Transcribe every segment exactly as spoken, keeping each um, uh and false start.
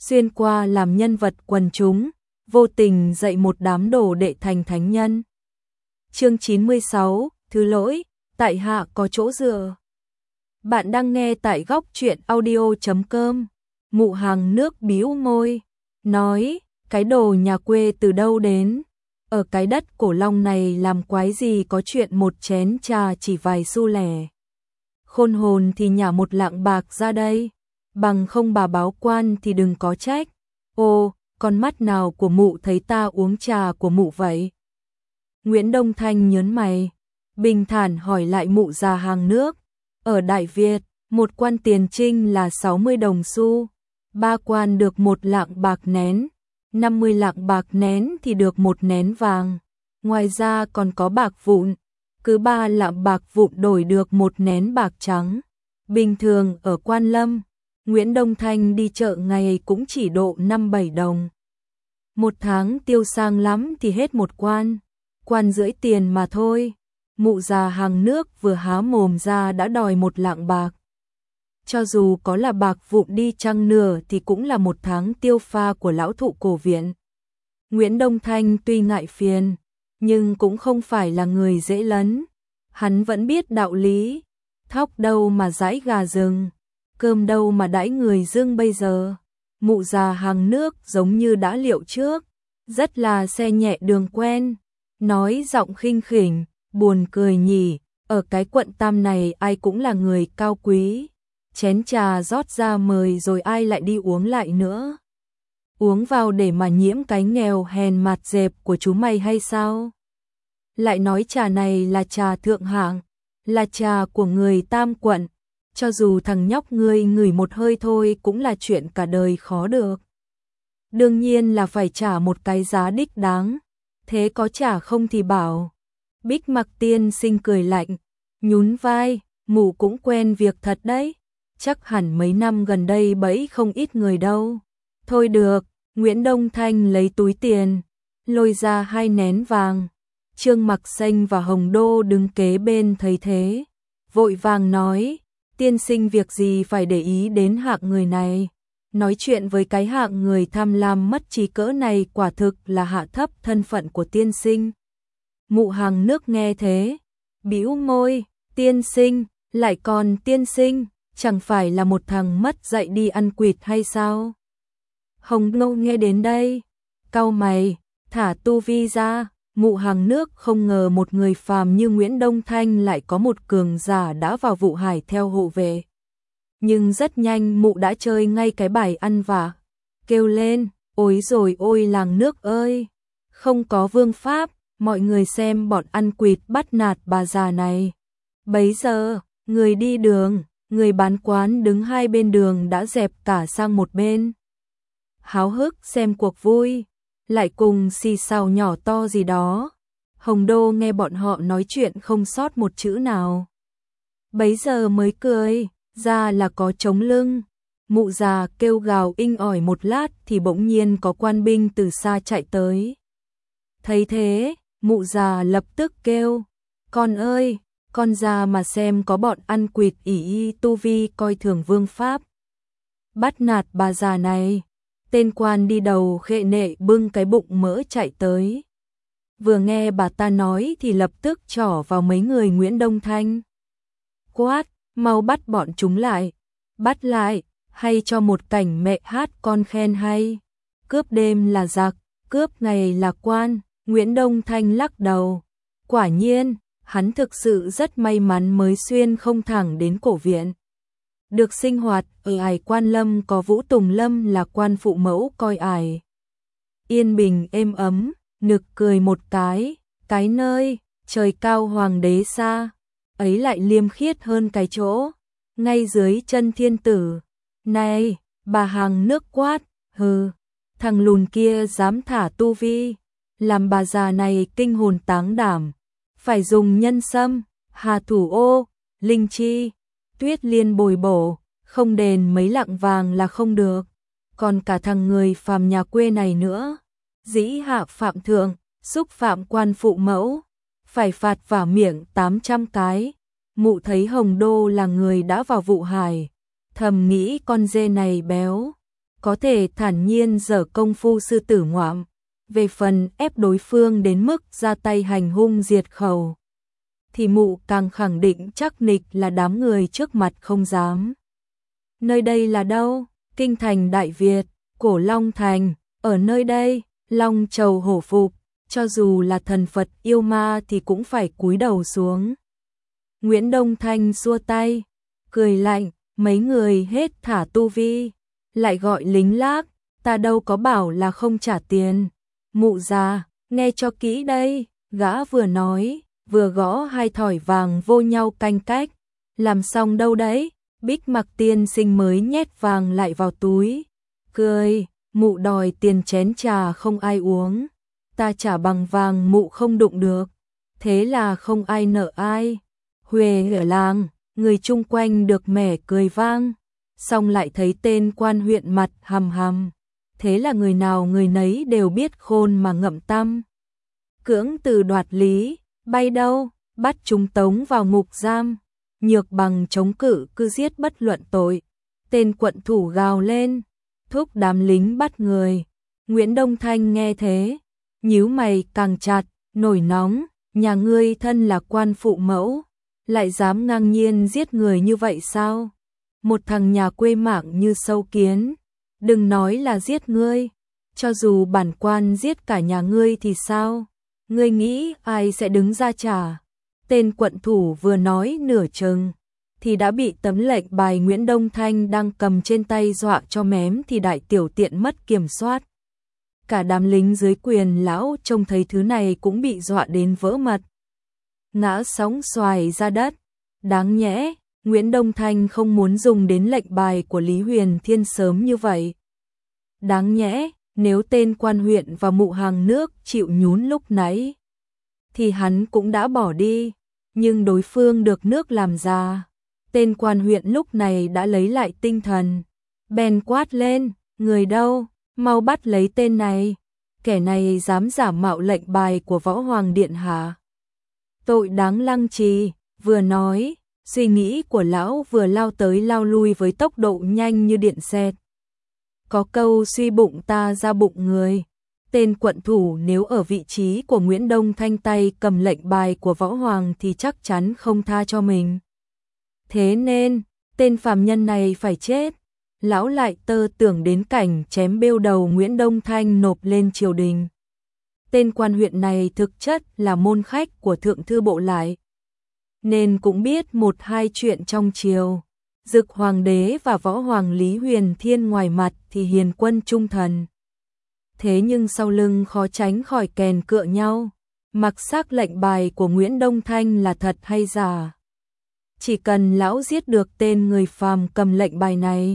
xuyên qua làm nhân vật quần chúng, vô tình dạy một đám đồ đệ thành thánh nhân. Chương chín mươi sáu, thứ lỗi, tại hạ có chỗ dựa. Bạn đang nghe tại góc truyện audio chấm com. Mụ hàng nước bĩu môi, nói, cái đồ nhà quê từ đâu đến? Ở cái đất Cổ Long này làm quái gì có chuyện một chén trà chỉ vài xu lẻ. Khôn hồn thì nhả một lạng bạc ra đây, bằng không bà báo quan thì đừng có trách. Ô, con mắt nào của mụ thấy ta uống trà của mụ vậy? Nguyễn Đông Thanh nhớn mày, bình thản hỏi lại mụ già hàng nước. Ở Đại Việt, một quan tiền trinh là sáu mươi đồng xu, ba quan được một lạng bạc nén, năm mươi lạng bạc nén thì được một nén vàng. Ngoài ra còn có bạc vụn, cứ ba lạng bạc vụn đổi được một nén bạc trắng. Bình thường ở Quan Lâm, Nguyễn Đông Thanh đi chợ ngày cũng chỉ độ năm bảy đồng. Một tháng tiêu sang lắm thì hết một quan, quan rưỡi tiền mà thôi. Mụ già hàng nước vừa há mồm ra đã đòi một lạng bạc. Cho dù có là bạc vụn đi chăng nửa thì cũng là một tháng tiêu pha của lão thụ cổ viện. Nguyễn Đông Thanh tuy ngại phiền, nhưng cũng không phải là người dễ lấn. Hắn vẫn biết đạo lý, thóc đâu mà dãi gà rừng, cơm đâu mà đãi người dưng bây giờ. Mụ già hàng nước giống như đã liệu trước, rất là xe nhẹ đường quen, nói giọng khinh khỉnh, buồn cười nhỉ, ở cái quận Tam này ai cũng là người cao quý. Chén trà rót ra mời rồi ai lại đi uống lại nữa? Uống vào để mà nhiễm cái nghèo hèn mạt dẹp của chú mày hay sao? Lại nói trà này là trà thượng hạng, là trà của người Tam quận, cho dù thằng nhóc ngươi ngửi một hơi thôi cũng là chuyện cả đời khó được. Đương nhiên là phải trả một cái giá đích đáng, thế có trả không thì bảo. Bích Mặc tiên sinh cười lạnh, nhún vai, mụ cũng quen việc thật đấy. Chắc hẳn mấy năm gần đây bẫy không ít người đâu. Thôi được, Nguyễn Đông Thanh lấy túi tiền, lôi ra hai nén vàng. Trương Mặc Xanh và Hồng Đô đứng kế bên thấy thế, vội vàng nói, tiên sinh việc gì phải để ý đến hạng người này. Nói chuyện với cái hạng người tham lam mất trí cỡ này quả thực là hạ thấp thân phận của tiên sinh. Mụ hàng nước nghe thế, bĩu môi, tiên sinh, lại còn tiên sinh, chẳng phải là một thằng mất dạy đi ăn quỵt hay sao? Hồng Đô nghe đến đây, cau mày, thả tu vi ra. Mụ hàng nước không ngờ một người phàm như Nguyễn Đông Thanh lại có một cường giả đã vào vụ hải theo hộ vệ. Nhưng rất nhanh mụ đã chơi ngay cái bài ăn vạ, kêu lên, ôi rồi ôi làng nước ơi, không có vương pháp, mọi người xem bọn ăn quỵt bắt nạt bà già này. Bấy giờ, người đi đường, người bán quán đứng hai bên đường đã dẹp cả sang một bên. Háo hức xem cuộc vui, lại cùng xì xào nhỏ to gì đó. Hồng Đô nghe bọn họ nói chuyện không sót một chữ nào. Bấy giờ mới cười, ra là có chống lưng. Mụ già kêu gào inh ỏi một lát thì bỗng nhiên có quan binh từ xa chạy tới. Thấy thế, mụ già lập tức kêu, con ơi, con ra mà xem có bọn ăn quỵt ỷ y tu vi coi thường vương pháp. Bắt nạt bà già này. Tên quan đi đầu khệ nệ bưng cái bụng mỡ chạy tới. Vừa nghe bà ta nói thì lập tức trỏ vào mấy người Nguyễn Đông Thanh. Quát, mau bắt bọn chúng lại. Bắt lại, hay cho một cảnh mẹ hát con khen hay. Cướp đêm là giặc, cướp ngày là quan. Nguyễn Đông Thanh lắc đầu. Quả nhiên, hắn thực sự rất may mắn mới xuyên không thẳng đến cổ viện. Được sinh hoạt ở ải Quan Lâm có Vũ Tùng Lâm là quan phụ mẫu coi ải. Yên bình êm ấm, nực cười một cái, cái nơi, trời cao hoàng đế xa, ấy lại liêm khiết hơn cái chỗ, ngay dưới chân thiên tử. Này, bà hàng nước quát, hừ, thằng lùn kia dám thả tu vi, làm bà già này kinh hồn táng đảm, phải dùng nhân sâm, hà thủ ô, linh chi. Tuyết liên bồi bổ, không đền mấy lạng vàng là không được. Còn cả thằng người phàm nhà quê này nữa, dĩ hạ phạm thượng, xúc phạm quan phụ mẫu, phải phạt vả miệng tám trăm cái. Mụ thấy Hồng Đô là người đã vào vụ hải, thầm nghĩ con dê này béo, có thể thản nhiên giở công phu sư tử ngoạm. Về phần ép đối phương đến mức ra tay hành hung diệt khẩu, thì mụ càng khẳng định chắc nịch là đám người trước mặt không dám. Nơi đây là đâu? Kinh thành Đại Việt, Cổ Long Thành, ở nơi đây, long trầu hổ phục, cho dù là thần Phật yêu ma thì cũng phải cúi đầu xuống. Nguyễn Đông Thanh xua tay, cười lạnh, mấy người hết thả tu vi, lại gọi lính lác, ta đâu có bảo là không trả tiền. Mụ già, nghe cho kỹ đây, gã vừa nói, vừa gõ hai thỏi vàng vô nhau canh cách. Làm xong đâu đấy? Bích Mặc tiên sinh mới nhét vàng lại vào túi. Cười, mụ đòi tiền chén trà không ai uống. Ta trả bằng vàng mụ không đụng được. Thế là không ai nợ ai. Huề ở làng, người chung quanh được mẻ cười vang. Xong lại thấy tên quan huyện mặt hầm hầm. Thế là người nào người nấy đều biết khôn mà ngậm tăm. Cưỡng từ đoạt lý, bay đâu, bắt chúng tống vào ngục giam. Nhược bằng chống cự cứ giết bất luận tội. Tên quận thủ gào lên, thúc đám lính bắt người. Nguyễn Đông Thanh nghe thế, nhíu mày càng chặt, nổi nóng, nhà ngươi thân là quan phụ mẫu, lại dám ngang nhiên giết người như vậy sao? Một thằng nhà quê mạng như sâu kiến, đừng nói là giết ngươi, cho dù bản quan giết cả nhà ngươi thì sao? Ngươi nghĩ ai sẽ đứng ra trả? Tên quận thủ vừa nói nửa chừng, thì đã bị tấm lệnh bài Nguyễn Đông Thanh đang cầm trên tay dọa cho mém thì đại tiểu tiện mất kiểm soát. Cả đám lính dưới quyền lão trông thấy thứ này cũng bị dọa đến vỡ mật. Ngã sóng xoài ra đất, đáng nhẽ, Nguyễn Đông Thanh không muốn dùng đến lệnh bài của Lý Huyền Thiên sớm như vậy. Đáng nhẽ, nếu tên quan huyện và mụ hàng nước chịu nhún lúc nãy, thì hắn cũng đã bỏ đi, nhưng đối phương được nước làm già. Tên quan huyện lúc này đã lấy lại tinh thần, bèn quát lên, người đâu, mau bắt lấy tên này, kẻ này dám giả mạo lệnh bài của Võ Hoàng Điện Hạ. Tội đáng lăng trì, vừa nói, suy nghĩ của lão vừa lao tới lao lui với tốc độ nhanh như điện xẹt. Có câu suy bụng ta ra bụng người. Tên quận thủ nếu ở vị trí của Nguyễn Đông Thanh tay cầm lệnh bài của Võ Hoàng thì chắc chắn không tha cho mình. Thế nên, tên phàm nhân này phải chết. Lão lại tơ tưởng đến cảnh chém bêu đầu Nguyễn Đông Thanh nộp lên triều đình. Tên quan huyện này thực chất là môn khách của thượng thư bộ lại, nên cũng biết một hai chuyện trong triều. Dực hoàng đế và Võ Hoàng Lý Huyền Thiên ngoài mặt thì hiền quân trung thần. Thế nhưng sau lưng khó tránh khỏi kèn cựa nhau, mặc xác lệnh bài của Nguyễn Đông Thanh là thật hay giả. Chỉ cần lão giết được tên người phàm cầm lệnh bài này,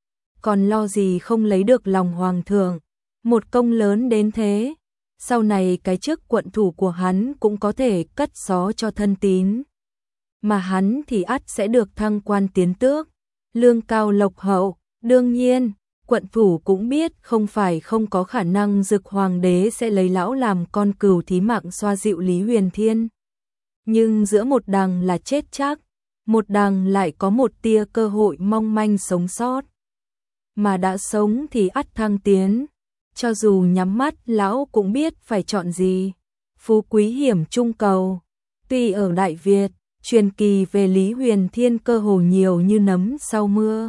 còn lo gì không lấy được lòng hoàng thượng. Một công lớn đến thế, sau này cái chức quận thủ của hắn cũng có thể cất xó cho thân tín. Mà hắn thì ắt sẽ được thăng quan tiến tước, lương cao lộc hậu. Đương nhiên, quận thủ cũng biết không phải không có khả năng Dực hoàng đế sẽ lấy lão làm con cừu thí mạng xoa dịu Lý Huyền Thiên. Nhưng giữa một đằng là chết chắc, một đằng lại có một tia cơ hội mong manh sống sót. Mà đã sống thì ắt thăng tiến, cho dù nhắm mắt lão cũng biết phải chọn gì. Phú quý hiểm trung cầu. Tuy ở Đại Việt, truyền kỳ về Lý Huyền Thiên cơ hồ nhiều như nấm sau mưa.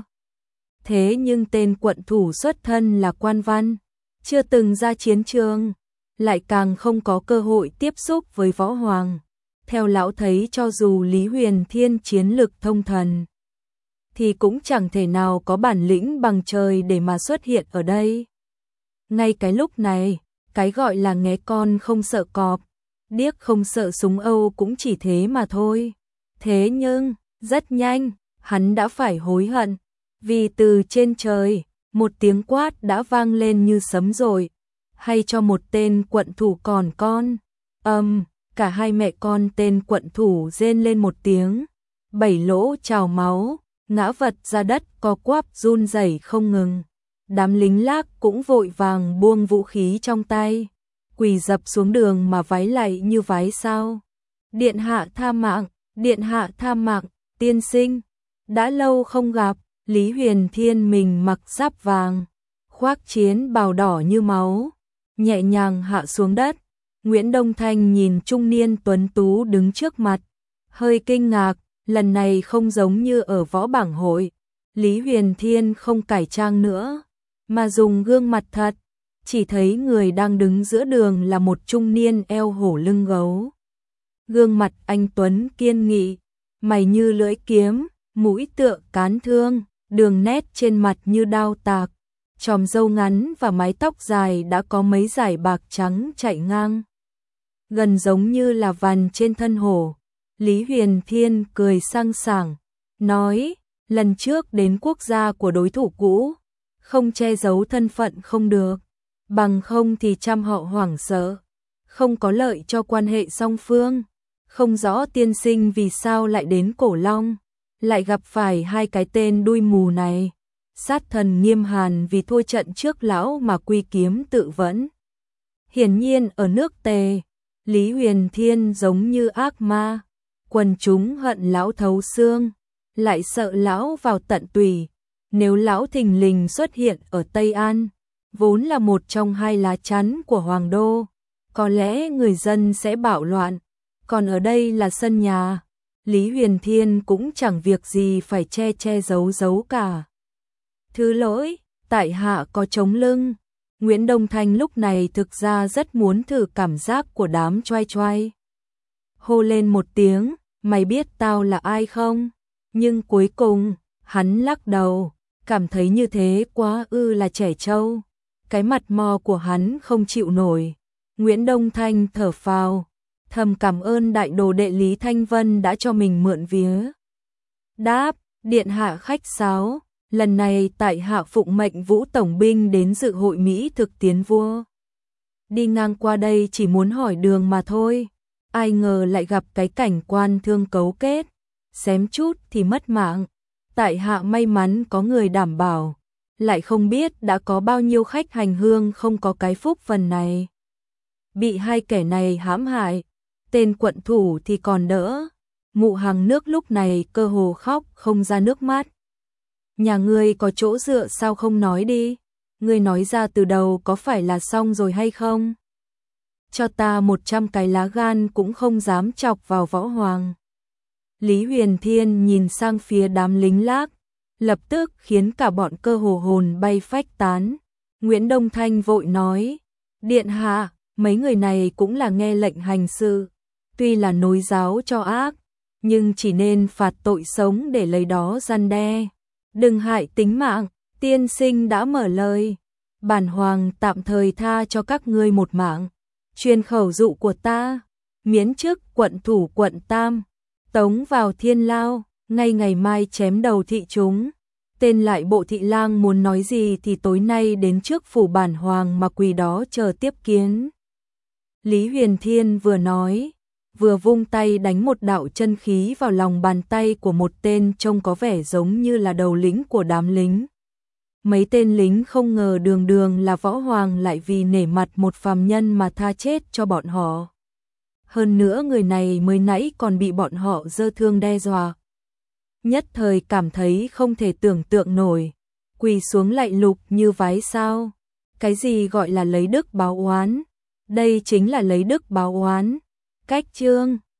Thế nhưng tên quận thủ xuất thân là quan văn, chưa từng ra chiến trường, lại càng không có cơ hội tiếp xúc với Võ Hoàng. Theo lão thấy cho dù Lý Huyền Thiên chiến lực thông thần, thì cũng chẳng thể nào có bản lĩnh bằng trời để mà xuất hiện ở đây. Ngay cái lúc này, cái gọi là nghé con không sợ cọp, điếc không sợ súng Âu cũng chỉ thế mà thôi. Thế nhưng, rất nhanh, hắn đã phải hối hận, vì từ trên trời, một tiếng quát đã vang lên như sấm rội, hay cho một tên quận thủ còn con. Âm, um, cả hai mẹ con tên quận thủ rên lên một tiếng, bảy lỗ trào máu, ngã vật ra đất co quắp run rẩy không ngừng. Đám lính lác cũng vội vàng buông vũ khí trong tay, quỳ dập xuống đường mà vái lạy như vái sao. Điện hạ tha mạng, điện hạ tha mạng, tiên sinh, đã lâu không gặp. Lý Huyền Thiên mình mặc giáp vàng, khoác chiến bào đỏ như máu, nhẹ nhàng hạ xuống đất. Nguyễn Đông Thanh nhìn trung niên tuấn tú đứng trước mặt, hơi kinh ngạc, lần này không giống như ở võ bảng hội, Lý Huyền Thiên không cải trang nữa, mà dùng gương mặt thật, chỉ thấy người đang đứng giữa đường là một trung niên eo hổ lưng gấu. Gương mặt anh tuấn kiên nghị, mày như lưỡi kiếm, mũi tựa cán thương, đường nét trên mặt như đao tạc, chòm râu ngắn và mái tóc dài đã có mấy dải bạc trắng chạy ngang, gần giống như là vằn trên thân hổ. Lý Huyền Thiên cười sang sảng, nói, lần trước đến quốc gia của đối thủ cũ, không che giấu thân phận không được, bằng không thì trăm họ hoảng sợ, không có lợi cho quan hệ song phương. Không rõ tiên sinh vì sao lại đến Cổ Long, lại gặp phải hai cái tên đuôi mù này. Sát thần Nghiêm Hàn vì thua trận trước lão mà quy kiếm tự vẫn. Hiển nhiên ở nước Tề, Lý Huyền Thiên giống như ác ma, quần chúng hận lão thấu xương, lại sợ lão vào tận tủy. Nếu lão thình lình xuất hiện ở Tây An, vốn là một trong hai lá chắn của Hoàng đô, có lẽ người dân sẽ bạo loạn. Còn ở đây là sân nhà, Lý Huyền Thiên cũng chẳng việc gì phải che che giấu giấu cả. Thứ lỗi, tại hạ có chống lưng. Nguyễn Đông Thanh lúc này thực ra rất muốn thử cảm giác của đám choai choai. Hô lên một tiếng, mày biết tao là ai không? Nhưng cuối cùng, hắn lắc đầu, cảm thấy như thế quá ư là trẻ trâu. Cái mặt mò của hắn không chịu nổi. Nguyễn Đông Thanh thở phào, thầm cảm ơn đại đồ đệ Lý Thanh Vân đã cho mình mượn vía. Đáp, điện hạ khách sáo, lần này tại hạ phụng mệnh Vũ tổng binh đến dự hội Mỹ thực tiến vua. Đi ngang qua đây chỉ muốn hỏi đường mà thôi, ai ngờ lại gặp cái cảnh quan thương cấu kết, xém chút thì mất mạng. Tại hạ may mắn có người đảm bảo, lại không biết đã có bao nhiêu khách hành hương không có cái phúc phần này. Bị hai kẻ này hãm hại, tên quận thủ thì còn đỡ, Mụ Hằng Nước lúc này cơ hồ khóc không ra nước mắt. Nhà ngươi có chỗ dựa sao không nói đi, ngươi nói ra từ đầu có phải là xong rồi hay không? Cho ta một trăm cái lá gan cũng không dám chọc vào võ hoàng. Lý Huyền Thiên nhìn sang phía đám lính lác, lập tức khiến cả bọn cơ hồ hồn bay phách tán. Nguyễn Đông Thanh vội nói, điện hạ, mấy người này cũng là nghe lệnh hành sự, tuy là nối giáo cho ác, nhưng chỉ nên phạt tội sống để lấy đó răn đe. Đừng hại tính mạng, tiên sinh đã mở lời, bản hoàng tạm thời tha cho các ngươi một mạng. Truyền khẩu dụ của ta, miễn chức quận thủ quận Tam, tống vào thiên lao, ngay ngày mai chém đầu thị chúng. Tên lại bộ thị lang muốn nói gì thì tối nay đến trước phủ bản hoàng mà quỳ đó chờ tiếp kiến. Lý Huyền Thiên vừa nói, vừa vung tay đánh một đạo chân khí vào lòng bàn tay của một tên trông có vẻ giống như là đầu lĩnh của đám lính. Mấy tên lính không ngờ đường đường là võ hoàng lại vì nể mặt một phàm nhân mà tha chết cho bọn họ. Hơn nữa người này mới nãy còn bị bọn họ giơ thương đe dọa. Nhất thời cảm thấy không thể tưởng tượng nổi, quỳ xuống lạy lục như vái sao. Cái gì gọi là lấy đức báo oán? Đây chính là lấy đức báo oán. Cách chương